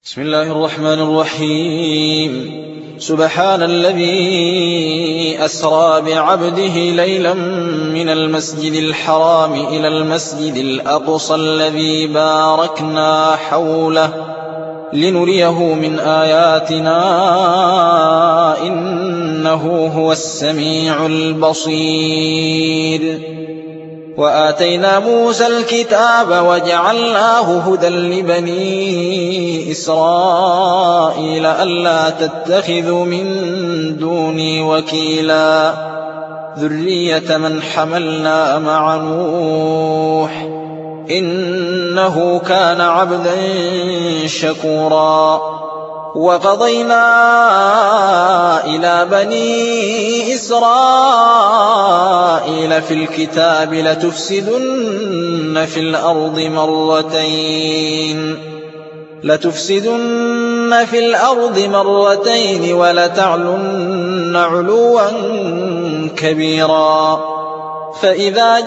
بسم الله الرحمن الرحيم. سبحان الذي أسرى بعبده ليلا من المسجد الحرام إلى المسجد الأقصى الذي باركنا حوله لنريه من آياتنا إنه هو السميع البصير. وآتينا موسى الكتاب وجعلناه هدى لبني إسرائيل ألا تتخذوا من دوني وكيلا ذرية من حملنا مع نوح إنه كان عبدا شكورا. وقضينا إلى بني إسرائيل في الكتاب لتفسدن في الأرض مرتين ولتعلن علوا كبيرا. فإذا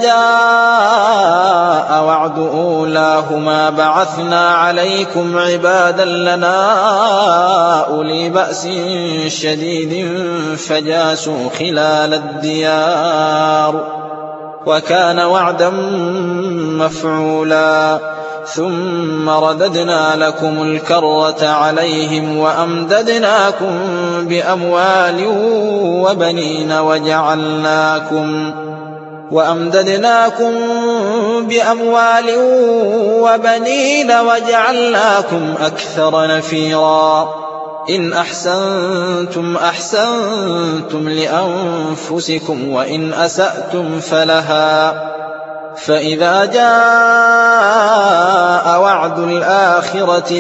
جاء وعد أولاهما بعثنا عليكم عبادا لنا أولي بأس شديد فجاسوا خلال الديار وكان وعدا مفعولا. ثم رددنا لكم الكرة عليهم وأمددناكم بأموال وبنين وجعلناكم أكثر نفيرا. إن أحسنتم أحسنتم لأنفسكم وإن أسأتم فلها. فإذا جاء وعد الآخرة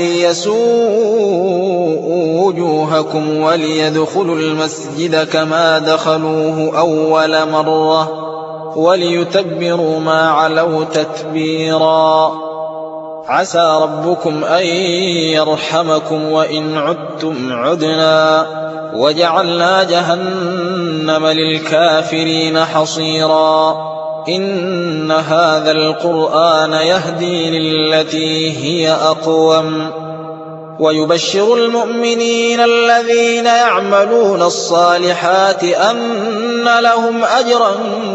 ليسوءوا وجوهكم وليدخلوا المسجد كما دخلوه أول مرة وليتبروا ما علوا تتبيرا. عسى ربكم أن يرحمكم وإن عدتم عدنا وجعلنا جهنم للكافرين حصيرا. إن هذا القرآن يهدي للتي هي أقوم ويبشر المؤمنين الذين يعملون الصالحات أن لهم أجرا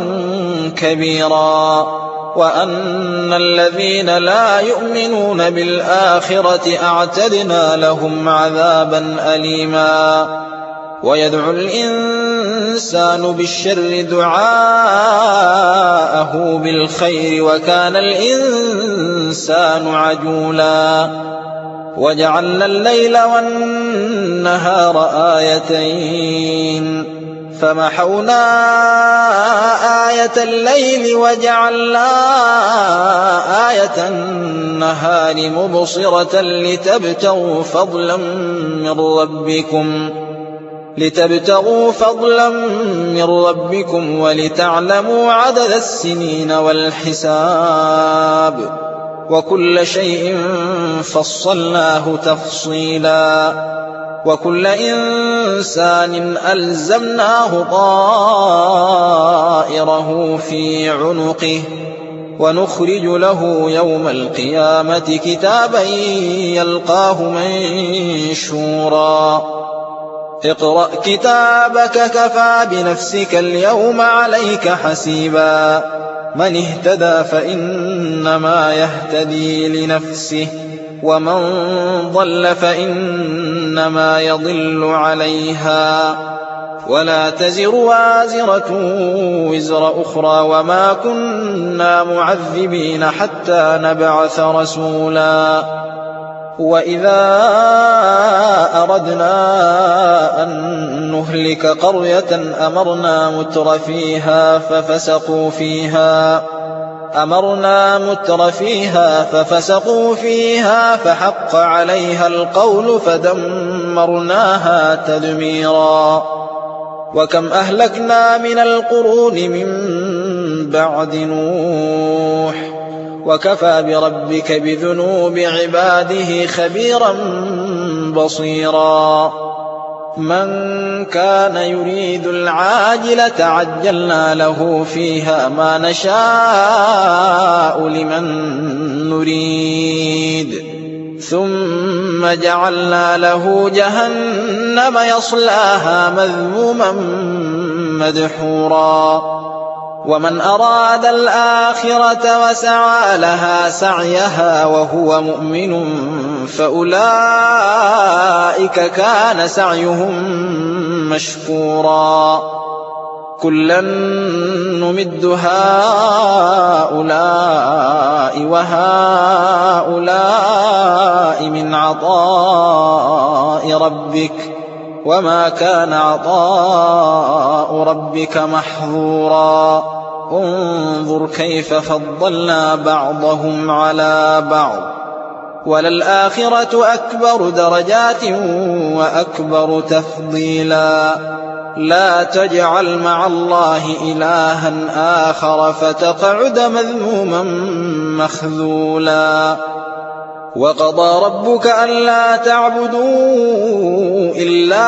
كبيرا وأن الذين لا يؤمنون بالآخرة أعتدنا لهم عذابا أليما. ويدعو الإنسان بالشر دعاءه بالخير وكان الإنسان عجولا. وجعلنا الليل والنهار آيتين فمحونا آية الليل وجعلنا آية النهار مبصرة لتبتغوا فضلا من ربكم ولتعلموا عدد السنين والحساب وكل شيء فصلناه تفصيلا. وكل إنسان ألزمناه طائره في عنقه ونخرج له يوم القيامة كتابا يلقاه منشورا. اقرأ كتابك كفى بنفسك اليوم عليك حسيبا. من اهتدى فإنما يهتدي لنفسه ومن ضل فإنما يضل عليها ولا تزر وازرة وزر أخرى وما كنا معذبين حتى نبعث رسولا. وإذا أردنا أن نهلك قرية أمرنا متر فيها ففسقوا فيها فحق عليها القول فدمرناها تدميرا. وكم أهلكنا من القرون من بعد نوح وكفى بربك بذنوب عباده خبيرا بصيرا. من كان يريد العاجلة عجلنا له فيها ما نشاء لمن نريد ثم جعلنا له جهنم يصلاها مذموما مدحورا ومن أراد الآخرة وسعى لها سعيها وهو مؤمن فأولئك كان سعيهم مشكورا كلا نمد هؤلاء وهؤلاء من عطاء ربك وما كان عطاء ربك محظورا انظر كيف فضلنا بعضهم على بعض وللآخرة أكبر درجات وأكبر تفضيلا لا تجعل مع الله إلها آخر فتقعد مذموما مخذولا وقضى ربك ألا تعبدوا إلا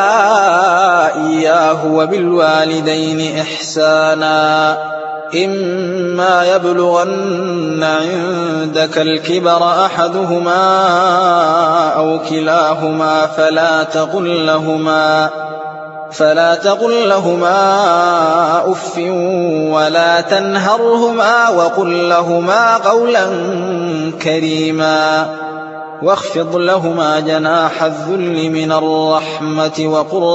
إياه وبالوالدين إحسانا إما يبلغن عندك الكبر أحدهما أو كلاهما فلا تقل لهما أف ولا تنهرهما وقل لهما قولا كريما واخفض لهما جناح الذل من الرحمة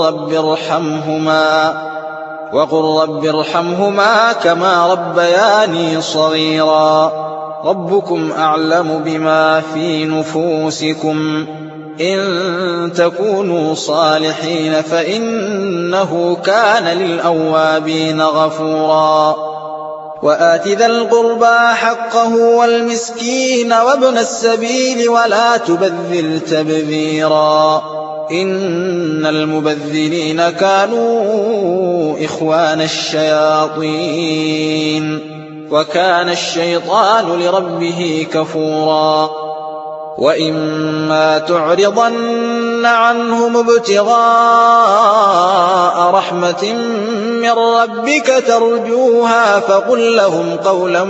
وقل رب ارحمهما كما ربياني صغيرا ربكم أعلم بما في نفوسكم إن تكونوا صالحين فإنه كان للأوابين غفورا وآت ذا القربى حقه والمسكين وابن السبيل ولا تبذر تبذيرا إن المبذرين كانوا إخوان الشياطين وكان الشيطان لربه كفورا وإما تعرضن عنهم ابتغاء رحمة من ربك ترجوها فقل لهم قولا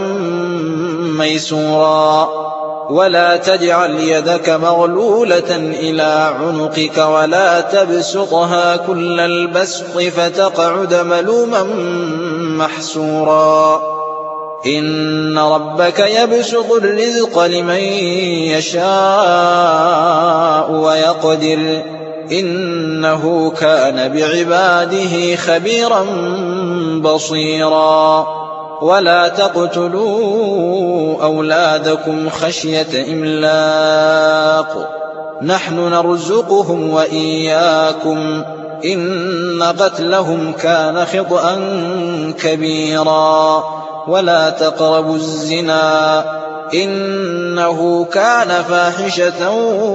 ميسورا ولا تجعل يدك مغلولة إلى عنقك ولا تبسطها كل البسط فتقعد ملوما محسورا إن ربك يبسط الرزق لمن يشاء ويقدر إنه كان بعباده خبيرا بصيرا ولا تقتلوا أولادكم خشية إملاق نحن نرزقهم وإياكم إن قتلهم كان خطأ كبيرا ولا تقربوا الزنا إنه كان فاحشة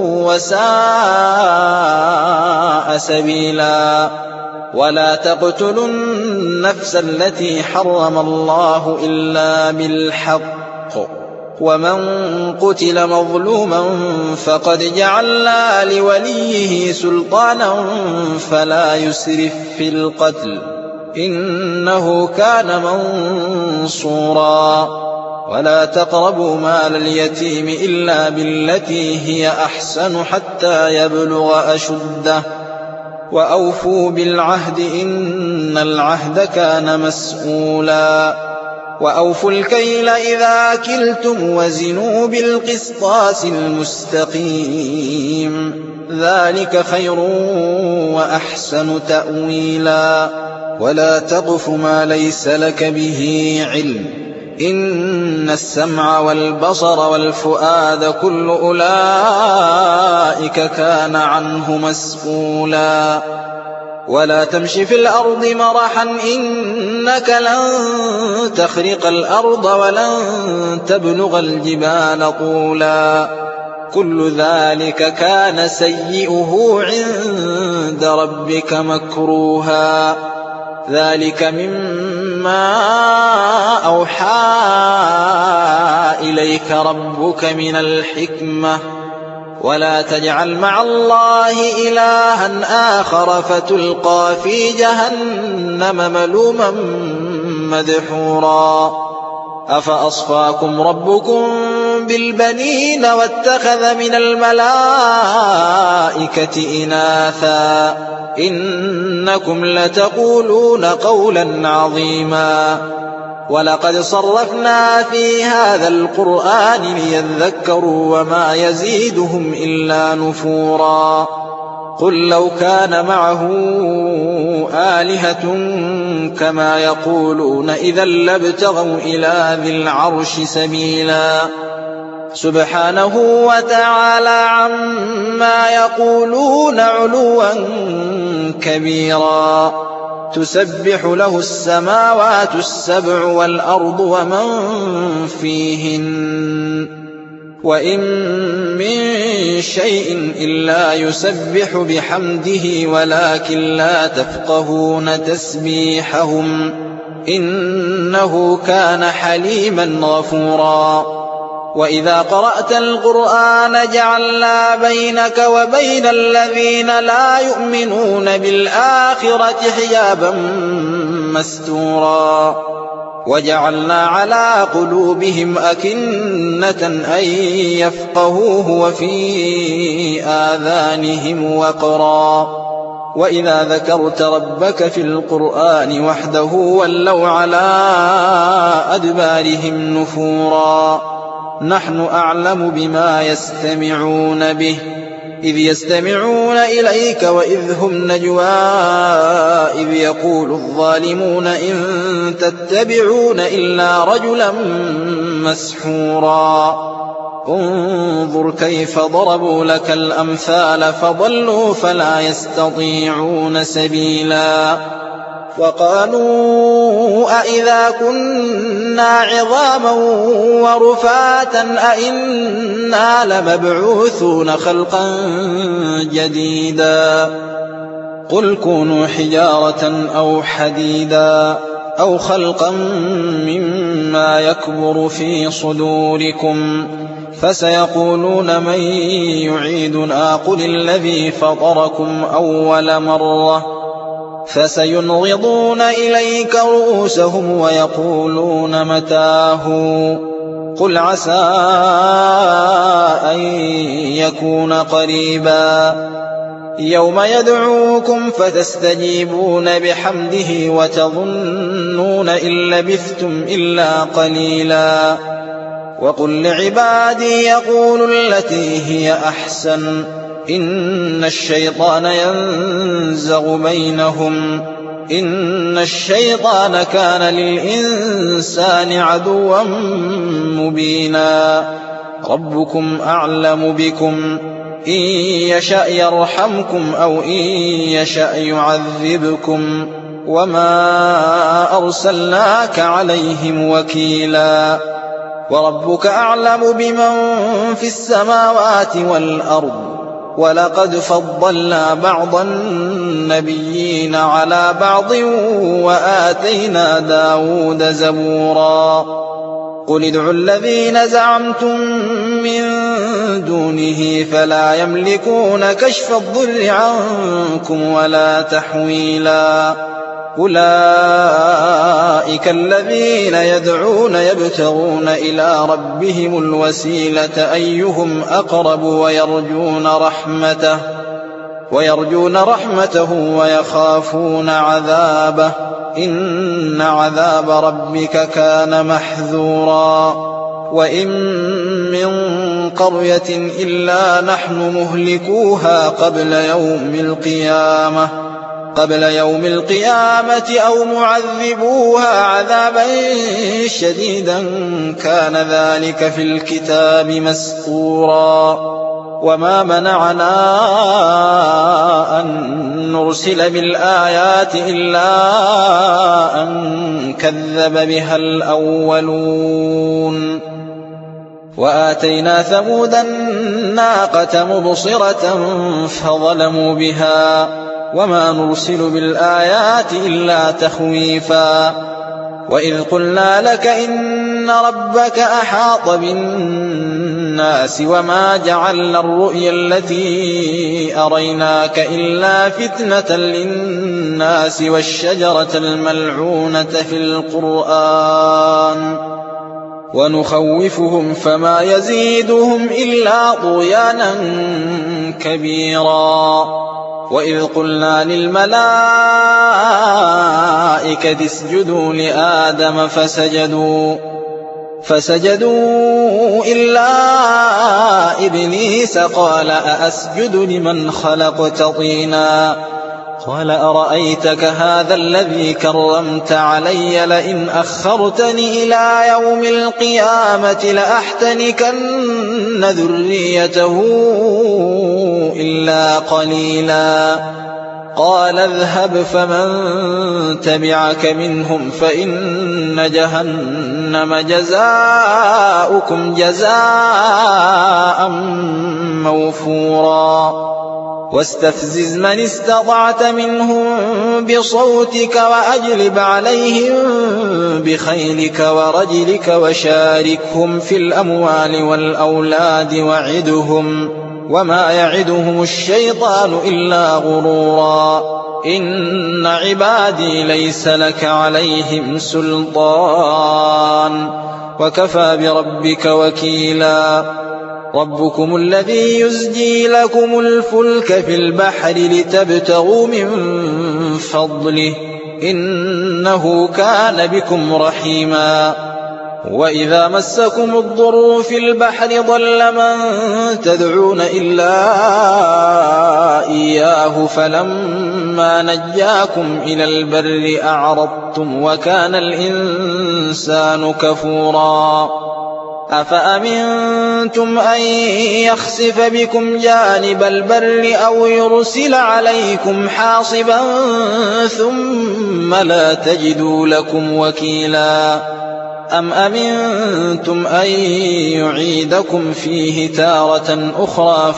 وساء سبيلا ولا تقتلوا النفس التي حرم الله إلا بالحق ومن قتل مظلوما فقد جعلنا لوليه سلطانا فلا يسرف في القتل إنه كان منصورا ولا تقربوا مال اليتيم إلا بالتي هي أحسن حتى يبلغ أشده وأوفوا بالعهد إن العهد كان مسؤولا وأوفوا الكيل إذا كلتم وزنوا بالقسطاس المستقيم ذلك خير وأحسن تأويلا ولا تقف ما ليس لك به علم إن السمع والبصر والفؤاد كل أولئك كان عنه مسؤولا ولا تمش في الأرض مرحا إنك لن تخرق الأرض ولن تبلغ الجبال طولا كل ذلك كان سيئه عند ربك مكروها ذلك مما أوحى إليك ربك من الحكمة ولا تجعل مع الله إلها آخر فتلقى في جهنم ملوما مدحورا أفأصفاكم ربكم بالبنين واتخذ من الملائكة إناثا إنكم لتقولون قولا عظيما ولقد صرفنا في هذا القرآن ليذكروا وما يزيدهم إلا نفورا قل لو كان معه آلهة كما يقولون إذا لابتغوا إلى ذي العرش سبيلا سبحانه وتعالى عما يقولون علوا كبيرا تسبح له السماوات السبع والأرض ومن فيهن وإن من شيء إلا يسبح بحمده ولكن لا تفقهون تسبيحهم إنه كان حليما غفورا وإذا قرأت القرآن جعلنا بينك وبين الذين لا يؤمنون بالآخرة حجابا مستورا وجعلنا على قلوبهم أكنة أن يفقهوه وفي آذانهم وقرا وإذا ذكرت ربك في القرآن وحده ولوا على أدبارهم نفورا نحن أعلم بما يستمعون به إذ يستمعون إليك وإذ هم نجوى إذ يقول الظالمون إن تتبعون إلا رجلا مسحورا انظر كيف ضربوا لك الأمثال فضلوا فلا يستطيعون سبيلا وقالوا أئذا كنا عظاما ورفاتا أئنا لمبعوثون خلقا جديدا قل كونوا حجارة أو حديدا أو خلقا مما يكبر في صدوركم فسيقولون من يعيدنا قل الذي فطركم أول مرة فسينغضون إليك رؤوسهم ويقولون متاه قل عسى أن يكون قريبا يوم يدعوكم فتستجيبون بحمده وتظنون إن لبثتم إلا قليلا وقل لعبادي يقولوا التي هي أحسن إن الشيطان ينزغ بينهم إن الشيطان كان للإنسان عدوا مبينا ربكم أعلم بكم إن يشأ يرحمكم أو إن يشأ يعذبكم وما أرسلناك عليهم وكيلا وربك أعلم بمن في السماوات والأرض ولقد فضلنا بعض النبيين على بعض وآتينا داود زبورا قل ادعوا الذين زعمتم من دونه فلا يملكون كشف الضر عنكم ولا تحويلا أولئك الذين يدعون يبتغون إلى ربهم الوسيلة أيهم أقرب ويرجون رحمته ويخافون عذابه إن عذاب ربك كان محذورا وإن من قرية إلا نحن مهلكوها قبل يوم القيامة أو معذبوها عذابا شديدا كان ذلك في الكتاب مسطورا وما منعنا أن نرسل بالآيات إلا أن كذب بها الأولون وآتينا ثمود الناقة مبصرة فظلموا بها وما نرسل بالآيات إلا تخويفا وإذ قلنا لك إن ربك أحاط بالناس وما جعلنا الرؤيا التي أريناك إلا فتنة للناس والشجرة الملعونة في القرآن ونخوفهم فما يزيدهم إلا طغيانا كبيرا. وإذ قلنا للملائكة اسجدوا لآدم فسجدوا إلا إبليس قال أأسجد لمن خلقت طينا قال أرأيتك هذا الذي كرمت علي لئن أخرتني إلى يوم القيامة لأحتنكن ذريته إلا قليلا. قال اذهب فمن تبعك منهم فإن جهنم جزاؤكم جزاء موفورا. واستفزز من استطعت منهم بصوتك وأجلب عليهم بخيلك ورجلك وشاركهم في الأموال والأولاد وعدهم وما يعدهم الشيطان إلا غرورا. إن عبادي ليس لك عليهم سلطان وكفى بربك وكيلا. ربكم الذي يزجي لكم الفلك في البحر لتبتغوا من فضله إنه كان بكم رحيما. وإذا مسكم الضر في البحر ضل من تدعون إلا إياه فلما نجاكم إلى البر أعرضتم وكان الإنسان كفورا. أفأمنتم أن يخسف بكم جانب البر أو يرسل عليكم حاصبا ثم لا تجدوا لكم وكيلا. أم أمنتم أن يعيدكم فيه تارة أخرى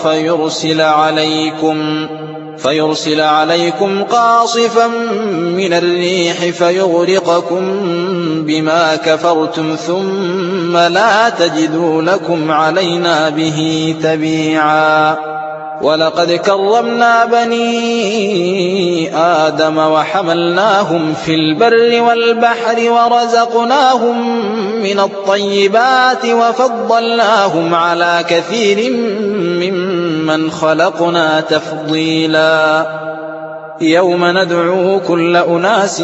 فيرسل عليكم قاصفا من الريح فيغرقكم بما كفرتم ثم لا تجدوا لكم علينا به تبيعا. ولقد كرمنا بني آدم وحملناهم في البر والبحر ورزقناهم من الطيبات وفضلناهم على كثير ممن خلقنا تفضيلا. يوم ندعو كل أناس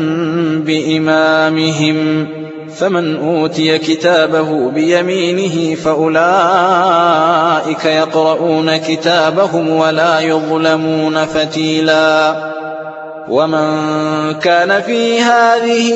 بإمامهم فمن أوتي كتابه بيمينه فأولئك يقرؤون كتابهم ولا يظلمون فتيلا. ومن كان في هذه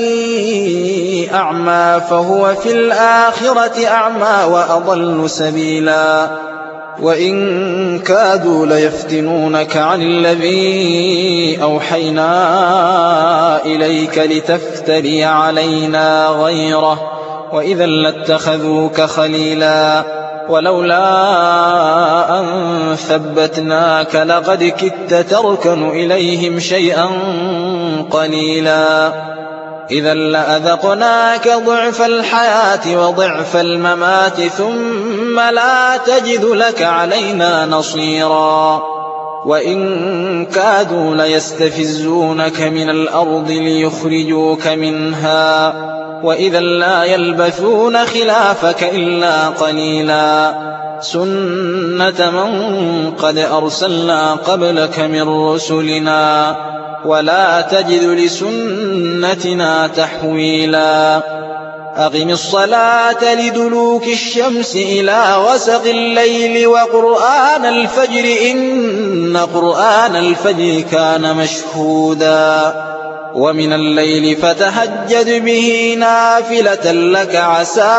أعمى فهو في الآخرة أعمى وأضل سبيلا. وإن كادوا ليفتنونك عن الذي أوحينا إليك لتفتري علينا غيره وإذا لاتخذوك خليلا. ولولا أن ثبتناك لقد كدت تركن إليهم شيئا قليلا. إذا لأذقناك ضعف الحياة وضعف الممات ثم لا تجد لك علينا نصيرا. وإن كادوا ليستفزونك من الأرض ليخرجوك منها وإذا لا يلبثون خلافك إلا قليلا. سنة من قد أرسلنا قبلك من رسلنا ولا تجد لسنتنا تحويلا. أقم الصلاة لدلوك الشمس إلى غسق الليل وقرآن الفجر إن قرآن الفجر كان مشهودا. ومن الليل فتهجد به نافلة لك عسى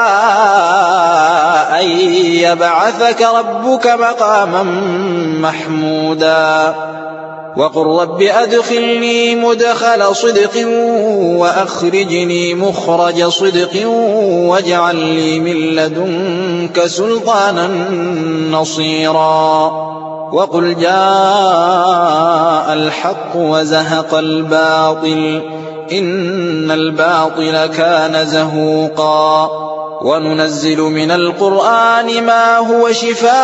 أن يبعثك ربك مقاما محمودا. وقل رب أدخلني مدخل صدق وأخرجني مخرج صدق واجعل لي من لدنك سلطانا نصيرا. وقل جاء الحق وزهق الباطل إن الباطل كان زهوقا. وننزل من القرآن ما هو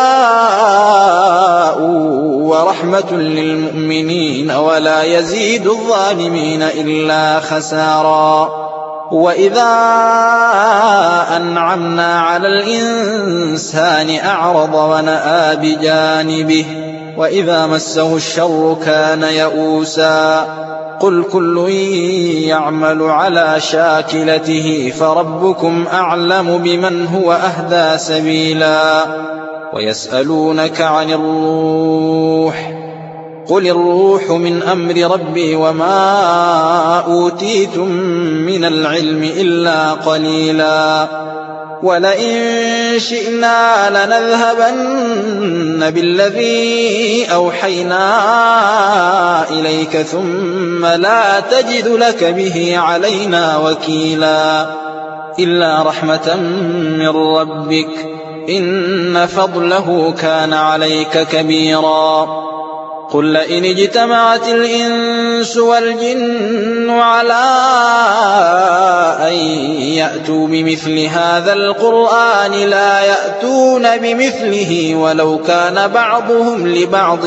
شفاء ورحمة للمؤمنين ولا يزيد الظالمين إلا خسارا. وإذا أنعمنا على الإنسان أعرض ونأى بجانبه وإذا مسه الشر كان يئوسا قل كل يعمل على شاكلته فربكم أعلم بمن هو أهدى سبيلا ويسألونك عن الروح قل الروح من أمر ربي وما أوتيتم من العلم إلا قليلا ولئن شئنا لنذهبن بالذي أوحينا إليك ثم لا تجد لك به علينا وكيلا إلا رحمة من ربك إن فضله كان عليك كبيرا قل لئن اجتمعت الإنس والجن على أن يأتوا بمثل هذا القرآن لا يأتون بمثله ولو كان بعضهم لبعض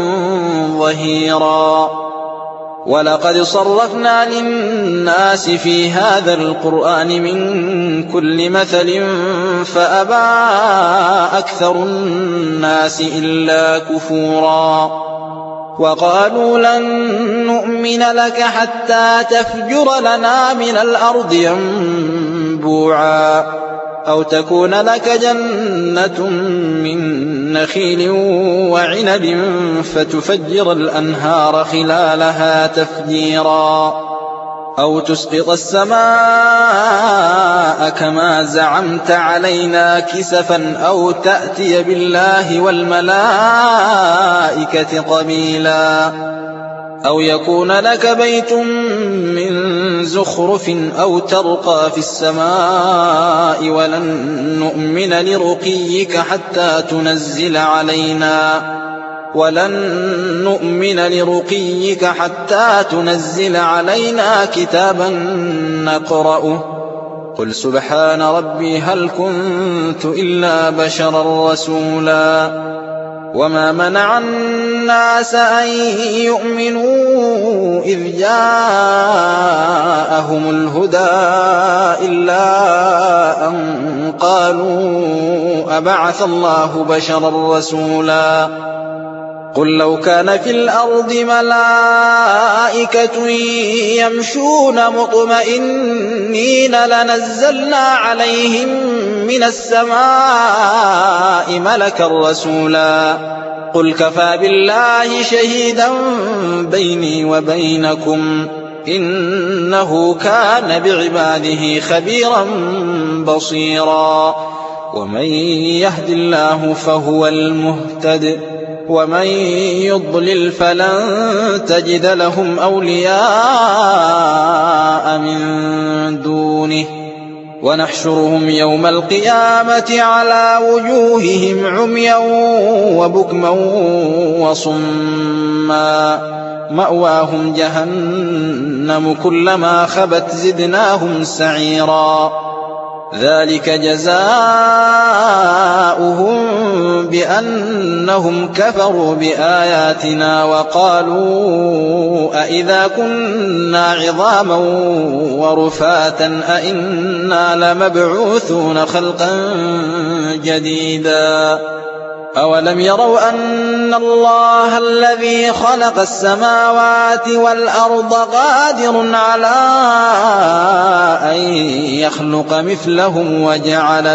ظهيرا ولقد صرفنا للناس في هذا القرآن من كل مثل فأبى أكثر الناس إلا كفورا وقالوا لن نؤمن لك حتى تفجر لنا من الأرض ينبوعا أو تكون لك جنة من نخيل وعنب فتفجر الأنهار خلالها تفجيرا أو تسقط السماء كما زعمت علينا كسفا أو تأتي بالله والملائكة قبيلا أو يكون لك بيت من زخرف أو ترقى في السماء ولن نؤمن لرقيك حتى تنزل علينا كتابا نقرأه قل سبحان ربي هل كنت إلا بشرا رسولا وما منع الناس أن يؤمنوا إذ جاءهم الهدى إلا أن قالوا أبعث الله بشرا رسولا قل لو كان في الأرض ملائكة يمشون مطمئنين لنزلنا عليهم من السماء ملكا رسولا قل كفى بالله شهيدا بيني وبينكم إنه كان بعباده خبيرا بصيرا ومن يهد الله فهو المهتد ومن يضلل فلن تجد لهم أولياء من دونه ونحشرهم يوم القيامة على وجوههم عميا وبكما وصما مأواهم جهنم كلما خبت زدناهم سعيرا ذلك جزاؤهم بأنهم كفروا بآياتنا وقالوا أئذا كنا عظاما ورفاتا أئنا لمبعوثون خلقا جديدا أولم يروا أن الله الذي خلق السماوات والأرض قادر على أن يخلق مثلهم وجعل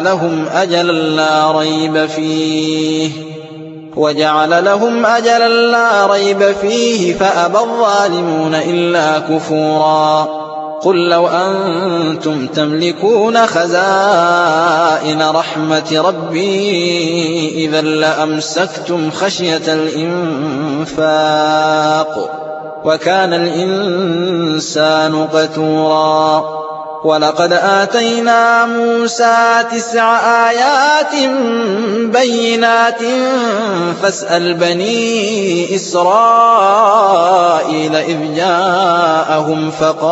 لهم أجلا لا ريب فيه فأبى الظالمون إلا كفورا قل لو أنتم تملكون خزائن رحمة ربي إذا لأمسكتم خشية الإنفاق وكان الإنسان قتورا ولقد آتينا موسى 9 آيات بينات فاسأل بني إسرائيل إذ جاءهم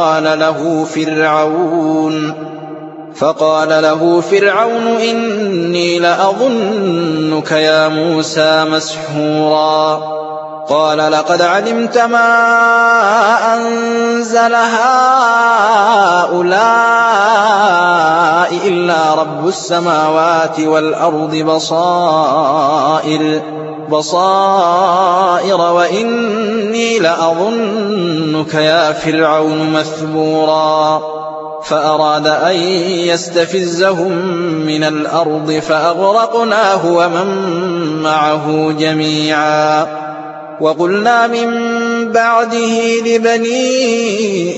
فقال له فرعون إني لأظنك يا موسى مسحورا قال لقد علمت ما أنزل هؤلاء إلا رب السماوات والأرض بصائر وإني لأظنك يا فرعون مثبورا فأراد أن يستفزهم من الأرض فأغرقناه ومن معه جميعا وقلنا من بعده لبني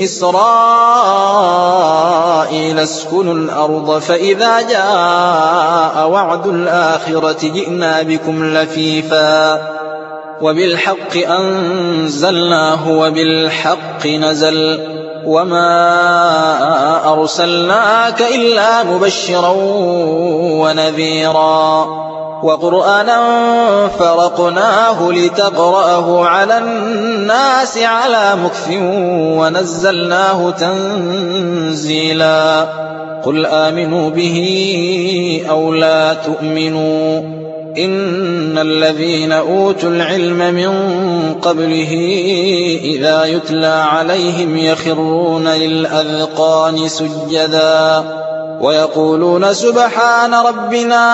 إسرائيل اسكنوا الأرض فإذا جاء وعد الآخرة جئنا بكم لفيفا وبالحق أنزلناه وبالحق نزل وما أرسلناك إلا مبشرا ونذيرا وقرآنا فرقناه لتقرأه على الناس على مكث ونزلناه تنزيلا قل آمنوا به أو لا تؤمنوا إن الذين أوتوا العلم من قبله إذا يتلى عليهم يخرون للأذقان سجدا ويقولون سبحان ربنا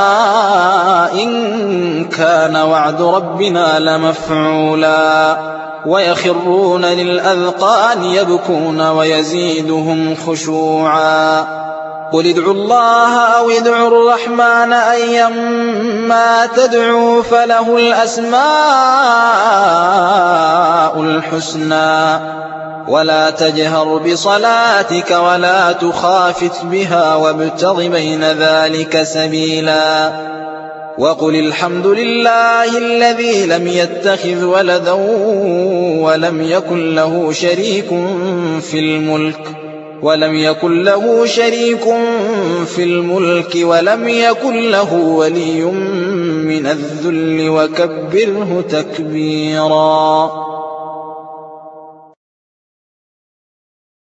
إن كان وعد ربنا لمفعولا ويخرون للأذقان يبكون ويزيدهم خشوعا قل ادعوا الله أو ادعوا الرحمن أيما تدعوا فله الأسماء الحسنى ولا تجهر بصلاتك ولا تخافت بها وابتغ بين ذلك سبيلا وقل الحمد لله الذي لم يتخذ ولدا ولم يكن له شريك في الملك ولم يكن له ولي من الذل وكبره تكبيرا